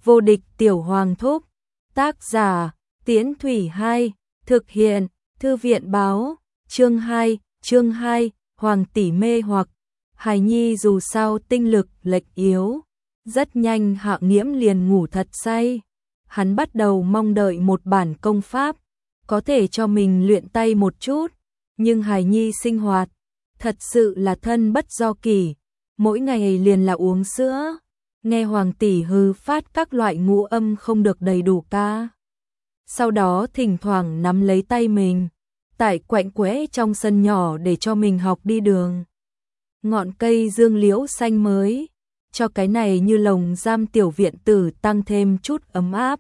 Vô địch tiểu hoàng thúc. Tác giả Tiễn Thủy 2. Thực hiện Thư viện báo. Chương 2. Hoàng tỷ mê hoặc. Hài nhi dù sao tinh lực lệch yếu. Rất nhanh Hạ Nghiễm liền ngủ thật say. Hắn bắt đầu mong đợi một bản công pháp, có thể cho mình luyện tay một chút. Nhưng hài nhi sinh hoạt thật sự là thân bất do kỷ, mỗi ngày liền là uống sữa, nghe hoàng tỷ hừ phát các loại ngũ âm không được đầy đủ ca. Sau đó thỉnh thoảng nắm lấy tay mình, tại quạnh quẽ trong sân nhỏ để cho mình học đi đường. Ngọn cây dương liễu xanh mới, cho cái này như lồng giam tiểu viện tử tăng thêm chút ấm áp.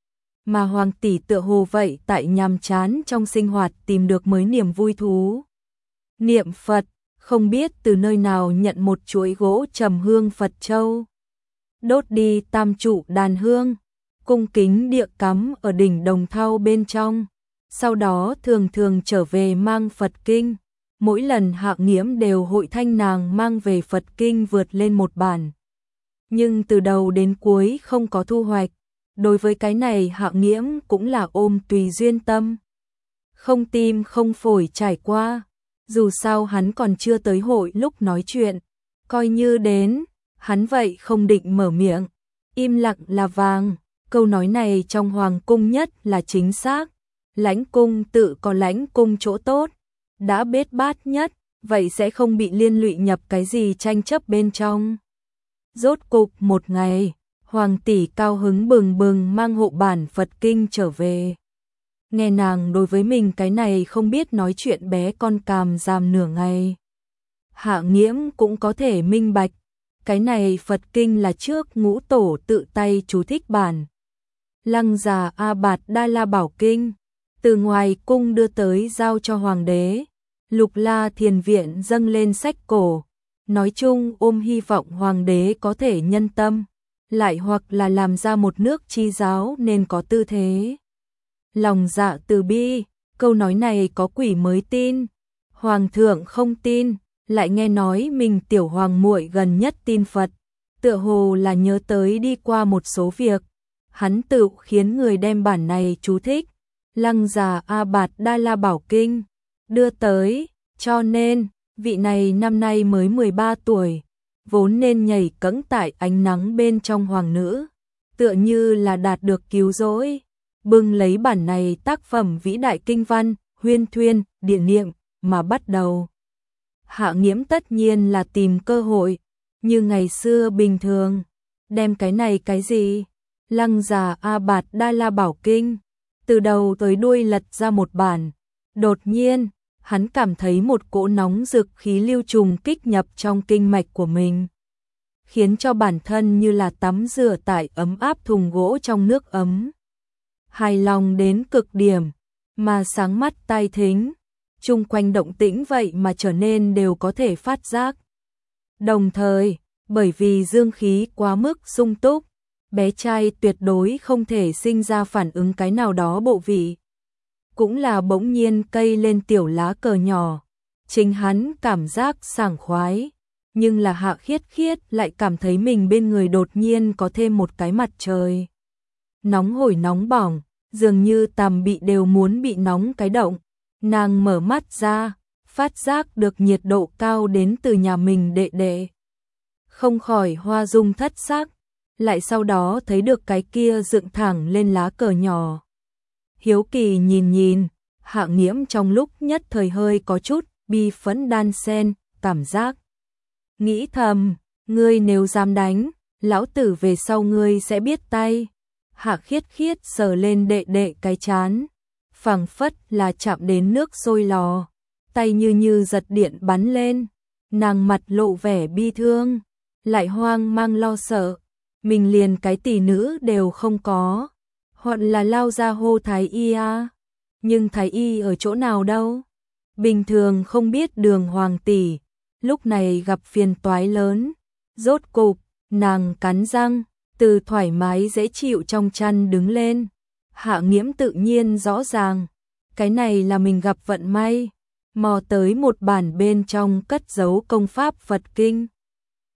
Mà hoàng tỷ tựa hồ vậy tại nhàm chán trong sinh hoạt tìm được mới niềm vui thú. Niệm Phật, không biết từ nơi nào nhận một chuỗi gỗ trầm hương Phật châu. Đốt đi tam trụ đàn hương, cung kính địa cắm ở đỉnh đồng thau bên trong. Sau đó thường thường trở về mang Phật kinh. Mỗi lần Hạ Nghiễm đều hội thanh nàng mang về Phật kinh vượt lên một bản. Nhưng từ đầu đến cuối không có thu hoạch. Đối với cái này Hạ Nghiễm cũng là ôm tùy duyên tâm. Không tim không phổi trải qua. Dù sao hắn còn chưa tới hội lúc nói chuyện. Coi như đến, hắn vậy không định mở miệng. Im lặng là vàng. Câu nói này trong hoàng cung nhất là chính xác. Lãnh cung tự có lãnh cung chỗ tốt. Đã bết bát nhất, vậy sẽ không bị liên lụy nhập cái gì tranh chấp bên trong. Rốt cục một ngày, hoàng tỷ cao hứng bừng bừng mang hộ bản Phật kinh trở về. Nghe nàng đối với mình cái này không biết nói chuyện bé con càm giam nửa ngày. Hạ Nghiễm cũng có thể minh bạch, cái này Phật kinh là trước ngũ tổ tự tay chú thích bản. Lăng già A Bạt Đa La Bảo Kinh, từ ngoài cung đưa tới giao cho hoàng đế. Lục La Thiền Viện dâng lên sách cổ, nói chung ôm hy vọng hoàng đế có thể nhân tâm, lại hoặc là làm ra một nước chi giáo nên có tư thế. Lòng dạ từ bi, câu nói này có quỷ mới tin, hoàng thượng không tin, lại nghe nói mình tiểu hoàng muội gần nhất tin Phật, tựa hồ là nhớ tới đi qua một số việc, hắn tự khiến người đem bản này chú thích, Lăng già A Bạt Đa La Bảo Kinh, đưa tới, cho nên, vị này năm nay mới 13 tuổi, vốn nên nhảy cẫng tại ánh nắng bên trong hoàng nữ, tựa như là đạt được cứu rỗi, bưng lấy bản này tác phẩm vĩ đại kinh văn, huyên thuyên, địa niệm, mà bắt đầu. Hạ Nghiễm tất nhiên là tìm cơ hội, như ngày xưa bình thường, đem cái này cái gì, Lăng già A Bạt Đa La Bảo Kinh, từ đầu tới đuôi lật ra một bản, đột nhiên, hắn cảm thấy một cỗ nóng rực khí lưu trùng kích nhập trong kinh mạch của mình, khiến cho bản thân như là tắm rửa tại ấm áp thùng gỗ trong nước ấm. Hài lòng đến cực điểm, mà sáng mắt tai thính, chung quanh động tĩnh vậy mà trở nên đều có thể phát giác. Đồng thời, bởi vì dương khí quá mức sung túc, bé trai tuyệt đối không thể sinh ra phản ứng cái nào đó bộ vị. Cũng là bỗng nhiên cây lên tiểu lá cờ nhỏ, chính hắn cảm giác sảng khoái, nhưng là Hạ Khiết Khiết lại cảm thấy mình bên người đột nhiên có thêm một cái mặt trời. Nóng hổi nóng bỏng, dường như tằm bị đều muốn bị nóng cái động, nàng mở mắt ra, phát giác được nhiệt độ cao đến từ nhà mình đệ đệ. Không khỏi hoa dung thất sắc, lại sau đó thấy được cái kia dựng thẳng lên lá cờ nhỏ. Hiếu kỳ nhìn, Hạ Nghiễm trong lúc nhất thời hơi có chút bi phẫn đan xen, cảm giác. Nghĩ thầm, ngươi nếu dám đánh, lão tử về sau ngươi sẽ biết tay. Hạ Khiết Khiết sờ lên đệ đệ cái chán, phảng phất là chạm đến nước sôi lò, tay như giật điện bắn lên, nàng mặt lộ vẻ bi thương, lại hoang mang lo sợ, mình liền cái tỷ nữ đều không có. Hoặc là lao ra hô thái y à? Nhưng thái y ở chỗ nào đâu? Bình thường không biết đường hoàng tỷ, lúc này gặp phiền toái lớn. Rốt cục, nàng cắn răng, từ thoải mái dễ chịu trong chăn đứng lên. Hạ Nghiễm tự nhiên rõ ràng, cái này là mình gặp vận may, mò tới một bản bên trong cất giấu công pháp Phật kinh.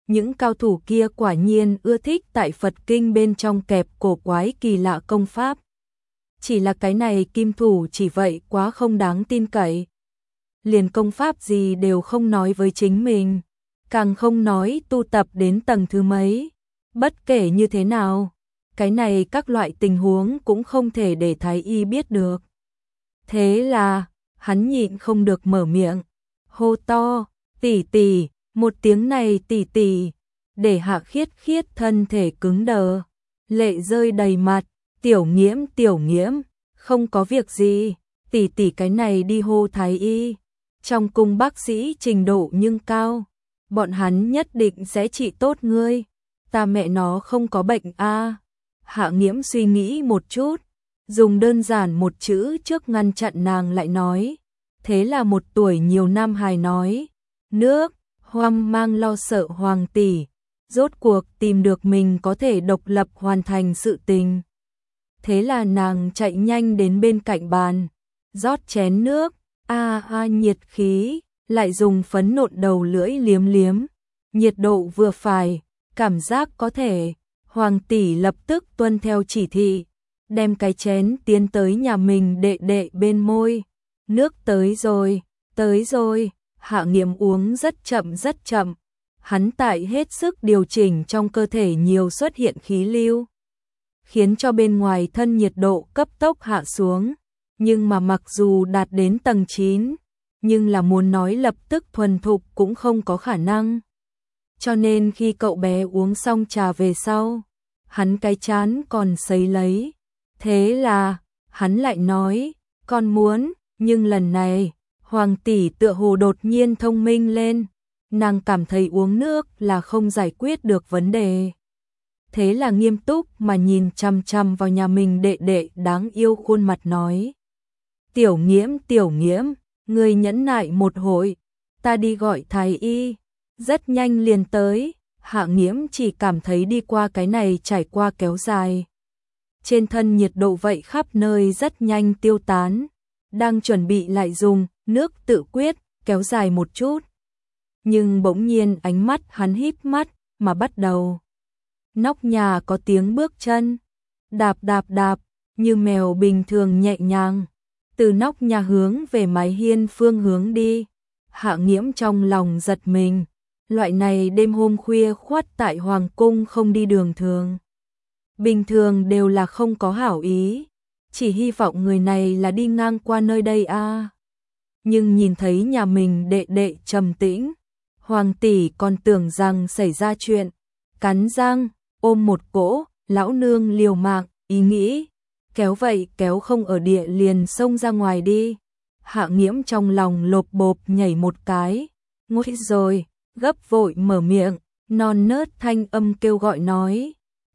Những cao thủ kia quả nhiên ưa thích tại Phật kinh bên trong kẹp cổ quái kỳ lạ công pháp. Chỉ là cái này kim thủ chỉ vậy quá không đáng tin cậy. Liền công pháp gì đều không nói với chính mình, càng không nói tu tập đến tầng thứ mấy. Bất kể như thế nào, cái này các loại tình huống cũng không thể để Thái Y biết được. Thế là, hắn nhịn không được mở miệng, hô to, tỷ tỷ, một tiếng này tỷ tỷ, để Hạ Khiết Khiết thân thể cứng đờ, lệ rơi đầy mặt, tiểu nghiễm, không có việc gì, tỷ tỷ cái này đi hô Thái Y. Trong cung bác sĩ trình độ nhưng cao, bọn hắn nhất định sẽ trị tốt ngươi. Ta mẹ nó không có bệnh a. Hạ Nghiễm suy nghĩ một chút, dùng đơn giản một chữ trước ngăn chặn nàng lại nói. Thế là một tuổi nhiều năm hài nói, nước, hoang mang lo sợ hoàng tỷ, rốt cuộc tìm được mình có thể độc lập hoàn thành sự tình. Thế là nàng chạy nhanh đến bên cạnh bàn, rót chén nước, nhiệt khí, lại dùng phấn nộn đầu lưỡi liếm, nhiệt độ vừa phải, cảm giác có thể. Hoàng tỷ lập tức tuân theo chỉ thị, đem cái chén tiến tới nhà mình đệ đệ bên môi. Nước tới rồi, Hạ Nghiễm uống rất chậm. Hắn tại hết sức điều chỉnh trong cơ thể nhiều xuất hiện khí lưu, khiến cho bên ngoài thân nhiệt độ cấp tốc hạ xuống. Nhưng mà mặc dù đạt đến tầng 9, nhưng là muốn nói lập tức thuần thục cũng không có khả năng. Cho nên khi cậu bé uống xong trà về sau, hắn cái chán còn sấy lấy. Thế là, hắn lại nói, con muốn, nhưng lần này, Hoàng tỷ tựa hồ đột nhiên thông minh lên. Nàng cảm thấy uống nước là không giải quyết được vấn đề. Thế là nghiêm túc mà nhìn chằm chằm vào nhà mình đệ đệ đáng yêu khuôn mặt nói. Tiểu nghiễm, ngươi nhẫn nại một hồi, ta đi gọi Thái Y. Rất nhanh liền tới, Hạ Nghiễm chỉ cảm thấy đi qua cái này trải qua kéo dài. Trên thân nhiệt độ vậy khắp nơi rất nhanh tiêu tán, đang chuẩn bị lại dùng nước tự quyết, kéo dài một chút. Nhưng bỗng nhiên ánh mắt hắn híp mắt, mà bắt đầu. Nóc nhà có tiếng bước chân, đạp, như mèo bình thường nhẹ nhàng, từ nóc nhà hướng về mái hiên phương hướng đi. Hạ Nghiễm trong lòng giật mình, loại này đêm hôm khuya khoắt tại Hoàng cung không đi đường thường. Bình thường đều là không có hảo ý, chỉ hy vọng người này là đi ngang qua nơi đây a. Nhưng nhìn thấy nhà mình đệ đệ trầm tĩnh, Hoàng tỷ còn tưởng rằng xảy ra chuyện, cắn răng, ôm một cỗ, lão nương liều mạng, ý nghĩ, kéo vậy kéo không ở địa liền xông ra ngoài đi. Hạ Nghiễm trong lòng lộp bộp nhảy một cái, nguội rồi, gấp vội mở miệng, non nớt thanh âm kêu gọi nói,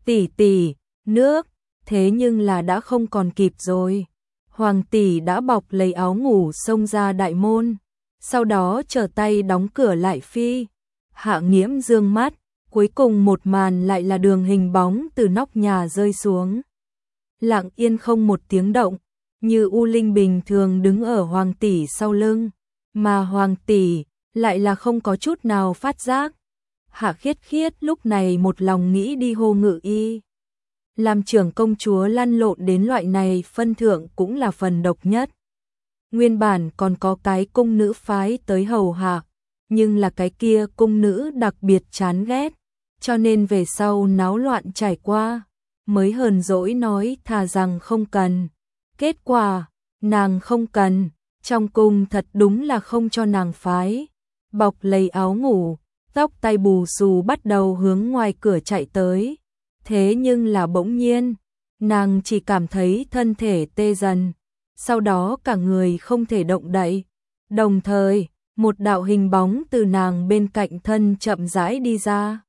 tỷ, nước, thế nhưng là đã không còn kịp rồi. Hoàng tỷ đã bọc lấy áo ngủ xông ra đại môn, sau đó trở tay đóng cửa lại phi. Hạ Nghiễm dương mắt, cuối cùng một màn lại là đường hình bóng từ nóc nhà rơi xuống. Lặng yên không một tiếng động, như u linh bình thường đứng ở Hoàng tỷ sau lưng, mà Hoàng tỷ lại là không có chút nào phát giác. Hạ Khiết lúc này một lòng nghĩ đi hô Ngự Y. Làm trưởng công chúa lăn lộn đến loại này phân thượng cũng là phần độc nhất. Nguyên bản còn có cái cung nữ phái tới hầu hạ, nhưng là cái kia cung nữ đặc biệt chán ghét, cho nên về sau náo loạn trải qua, mới hờn dỗi nói thà rằng không cần. Kết quả, nàng không cần, trong cung thật đúng là không cho nàng phái. Bọc lấy áo ngủ, tóc tay bù xù bắt đầu hướng ngoài cửa chạy tới. Thế nhưng là bỗng nhiên, nàng chỉ cảm thấy thân thể tê dần, sau đó cả người không thể động đậy. Đồng thời, một đạo hình bóng từ nàng bên cạnh thân chậm rãi đi ra.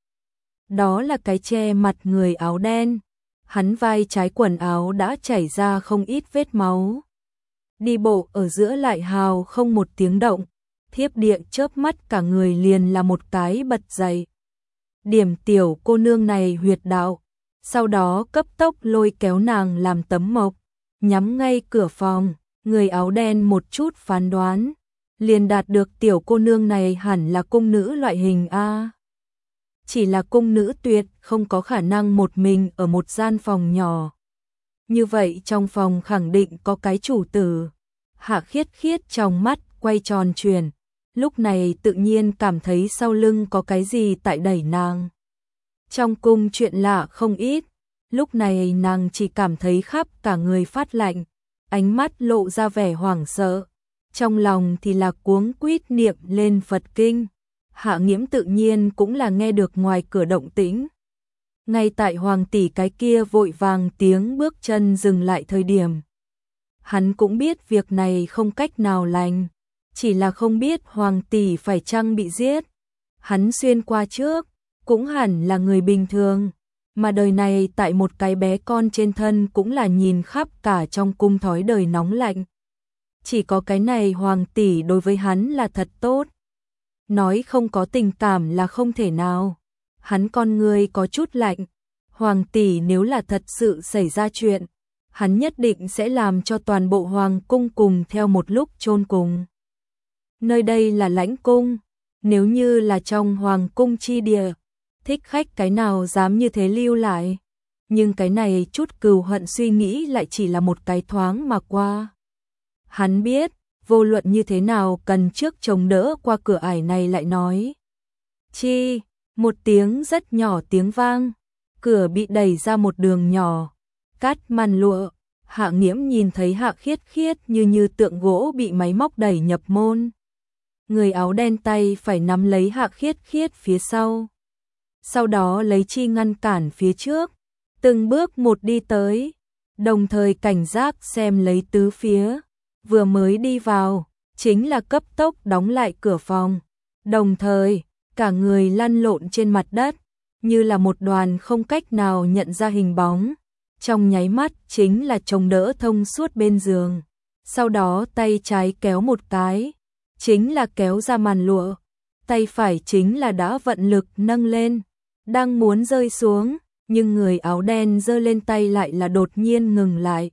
Đó là cái che mặt người áo đen, hắn vai trái quần áo đã chảy ra không ít vết máu. Đi bộ ở giữa lại hào không một tiếng động, thiếp địa chớp mắt cả người liền là một cái bật dậy. Điểm tiểu cô nương này huyệt đạo, sau đó cấp tốc lôi kéo nàng làm tấm mộc, nhắm ngay cửa phòng. Người áo đen một chút phán đoán, liền đạt được tiểu cô nương này hẳn là cung nữ loại hình A. chỉ là cung nữ tuyệt không có khả năng một mình ở một gian phòng nhỏ. Như vậy trong phòng khẳng định có cái chủ tử. Hạ Khiết Khiết trong mắt quay tròn chuyển, lúc này tự nhiên cảm thấy sau lưng có cái gì tại đẩy nàng. Trong cung chuyện lạ không ít, lúc này nàng chỉ cảm thấy khắp cả người phát lạnh, ánh mắt lộ ra vẻ hoảng sợ, trong lòng thì là cuống quýt niệm lên Phật kinh. Hạ Nghiễm tự nhiên cũng là nghe được ngoài cửa động tĩnh. Ngay tại hoàng tỷ cái kia vội vàng tiếng bước chân dừng lại thời điểm. Hắn cũng biết việc này không cách nào lành, chỉ là không biết hoàng tỷ phải chăng bị giết. Hắn xuyên qua trước, cũng hẳn là người bình thường, mà đời này tại một cái bé con trên thân cũng là nhìn khắp cả trong cung thói đời nóng lạnh. Chỉ có cái này hoàng tỷ đối với hắn là thật tốt. Nói không có tình cảm là không thể nào. Hắn con người có chút lạnh. Hoàng tỷ nếu là thật sự xảy ra chuyện, hắn nhất định sẽ làm cho toàn bộ hoàng cung cùng theo một lúc chôn cùng. Nơi đây là lãnh cung, nếu như là trong hoàng cung chi địa, thích khách cái nào dám như thế lưu lại. Nhưng cái này chút cừu hận suy nghĩ lại chỉ là một cái thoáng mà qua. Hắn biết, vô luận như thế nào cần trước chống đỡ qua cửa ải này lại nói. Chi, một tiếng rất nhỏ tiếng vang, cửa bị đẩy ra một đường nhỏ, cắt màn lụa. Hạ Nghiễm nhìn thấy Hạ Khiết Khiết như tượng gỗ bị máy móc đẩy nhập môn. Người áo đen tay phải nắm lấy Hạ Khiết Khiết phía sau, sau đó lấy chi ngăn cản phía trước, từng bước một đi tới, đồng thời cảnh giác xem lấy tứ phía. Vừa mới đi vào, chính là cấp tốc đóng lại cửa phòng, đồng thời cả người lăn lộn trên mặt đất, như là một đoàn không cách nào nhận ra hình bóng. Trong nháy mắt chính là chống đỡ thông suốt bên giường, sau đó tay trái kéo một cái, chính là kéo ra màn lụa, tay phải chính là đã vận lực nâng lên, đang muốn rơi xuống, nhưng người áo đen giơ lên tay lại là đột nhiên ngừng lại.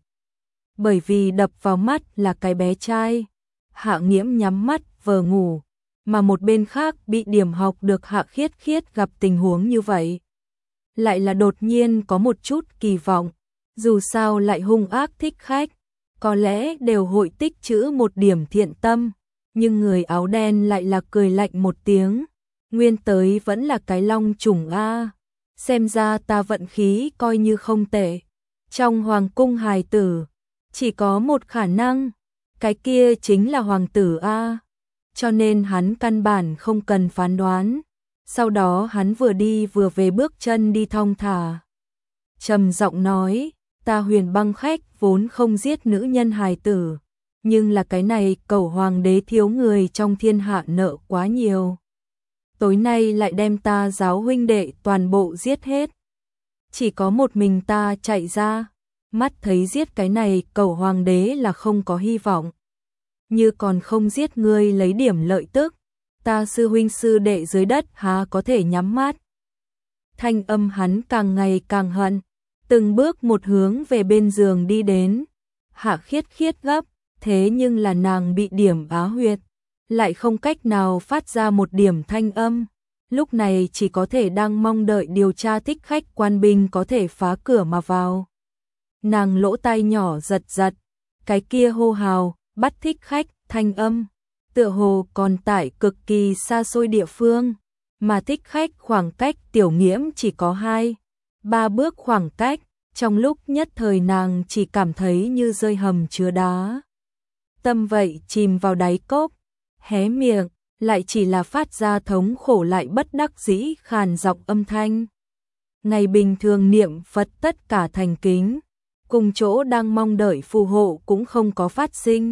Bởi vì đập vào mắt là cái bé trai. Hạ Nghiễm nhắm mắt vờ ngủ, mà một bên khác bị điểm học được Hạ Khiết Khiết gặp tình huống như vậy. Lại là đột nhiên có một chút kỳ vọng, dù sao lại hung ác thích khách, có lẽ đều hội tích trữ một điểm thiện tâm, nhưng người áo đen lại là cười lạnh một tiếng, nguyên tới vẫn là cái long trùng a, xem ra ta vận khí coi như không tệ. Trong hoàng cung hài tử, chỉ có một khả năng, cái kia chính là hoàng tử a, cho nên hắn căn bản không cần phán đoán. Sau đó hắn vừa đi vừa về bước chân đi thong thả, trầm giọng nói, ta Huyền Băng khách vốn không giết nữ nhân hài tử, nhưng là cái này cẩu hoàng đế thiếu người trong thiên hạ nợ quá nhiều. Tối nay lại đem ta giáo huynh đệ toàn bộ giết hết. Chỉ có một mình ta chạy ra, mắt thấy giết cái này cẩu hoàng đế là không có hy vọng. Như còn không giết ngươi lấy điểm lợi tức, ta sư huynh sư đệ dưới đất há có thể nhắm mắt. Thanh âm hắn càng ngày càng hận, từng bước một hướng về bên giường đi đến. Hạ Khiết Khiết gấp, thế nhưng là nàng bị điểm á huyệt, lại không cách nào phát ra một điểm thanh âm. Lúc này chỉ có thể đang mong đợi điều tra thích khách quan binh có thể phá cửa mà vào. Nàng lỗ tai nhỏ giật giật, cái kia hô hào, bắt thích khách, thanh âm, tựa hồ còn tại cực kỳ xa xôi địa phương, mà thích khách khoảng cách Tiểu Nghiễm chỉ có 2-3 bước khoảng cách, trong lúc nhất thời nàng chỉ cảm thấy như rơi hầm chứa đá. Tâm vậy chìm vào đáy cốc, hé miệng, lại chỉ là phát ra thống khổ lại bất đắc dĩ khàn giọng âm thanh. Ngày bình thường niệm Phật tất cả thành kính, cùng chỗ đang mong đợi phù hộ cũng không có phát sinh.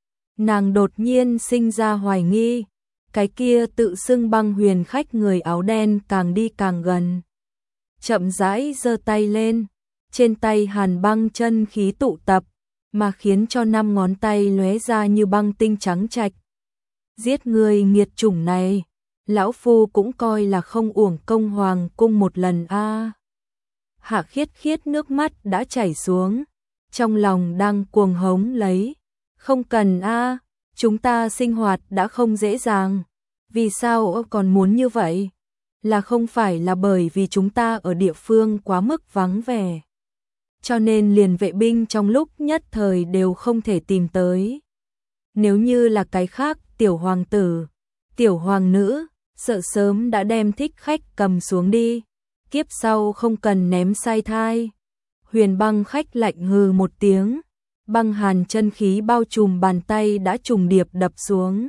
Nàng đột nhiên sinh ra hoài nghi, cái kia tự xưng Băng Huyền khách người áo đen càng đi càng gần. Chậm rãi giơ tay lên, trên tay hàn băng chân khí tụ tập, mà khiến cho 5 ngón tay lóe ra như băng tinh trắng trạch. Giết người nghiệt chủng này, lão phu cũng coi là không uổng công hoàng cung một lần a. Hạ Khiết Khiết nước mắt đã chảy xuống, trong lòng đang cuồng hống lấy. Không cần a, chúng ta sinh hoạt đã không dễ dàng, vì sao còn muốn như vậy? là không phải là bởi vì chúng ta ở địa phương quá mức vắng vẻ, cho nên liền vệ binh trong lúc nhất thời đều không thể tìm tới. Nếu như là cái khác, tiểu hoàng tử, tiểu hoàng nữ, sợ sớm đã đem thích khách cầm xuống đi, kiếp sau không cần ném sai thai. Huyền Băng Khách lạnh hừ một tiếng, băng hàn chân khí bao trùm bàn tay đã trùng điệp đập xuống.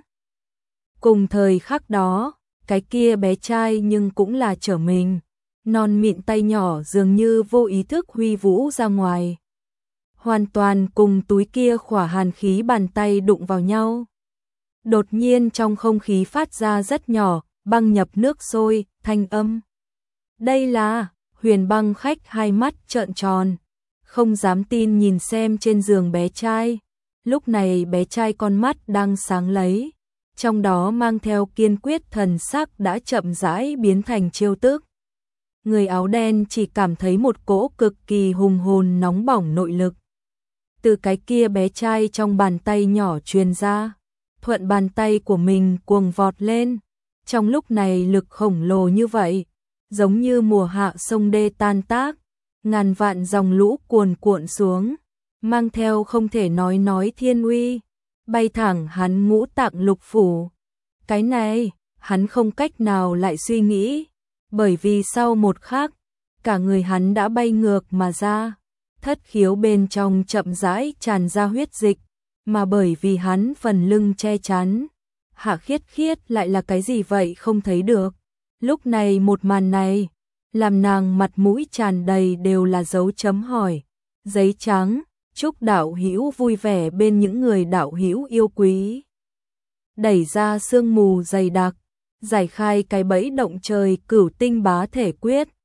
Cùng thời khắc đó, cái kia bé trai nhưng cũng là trở mình, non mịn tay nhỏ dường như vô ý thức huy vũ ra ngoài. Hoàn toàn cùng túi kia khỏa hàn khí bàn tay đụng vào nhau. Đột nhiên trong không khí phát ra rất nhỏ, băng nhập nước sôi, thanh âm. Đây là, Huyền Băng Khách hai mắt trợn tròn, không dám tin nhìn xem trên giường bé trai. Lúc này bé trai con mắt đang sáng lấy, trong đó mang theo kiên quyết thần sắc đã chậm rãi biến thành trêu tức. Người áo đen chỉ cảm thấy một cỗ cực kỳ hùng hồn nóng bỏng nội lực từ cái kia bé trai trong bàn tay nhỏ truyền ra, thuận bàn tay của mình cuồng vọt lên. Trong lúc này lực khổng lồ như vậy, giống như mùa hạ sông đê tan tác, ngàn vạn dòng lũ cuồn cuộn xuống, mang theo không thể nói thiên uy, bay thẳng hắn ngũ tạng lục phủ. Cái này, hắn không cách nào lại suy nghĩ, bởi vì sau một khắc, cả người hắn đã bay ngược mà ra, thất khiếu bên trong chậm rãi tràn ra huyết dịch, mà bởi vì hắn phần lưng che chắn, Hạ Khiết Khiết lại là cái gì vậy không thấy được. Lúc này một màn này, làm nàng mặt mũi tràn đầy đều là dấu chấm hỏi. Giấy trắng, chúc đạo hữu vui vẻ bên những người đạo hữu yêu quý. Đẩy ra sương mù dày đặc, giải khai cái bẫy động trời Cửu Tinh Bá Thể Quyết.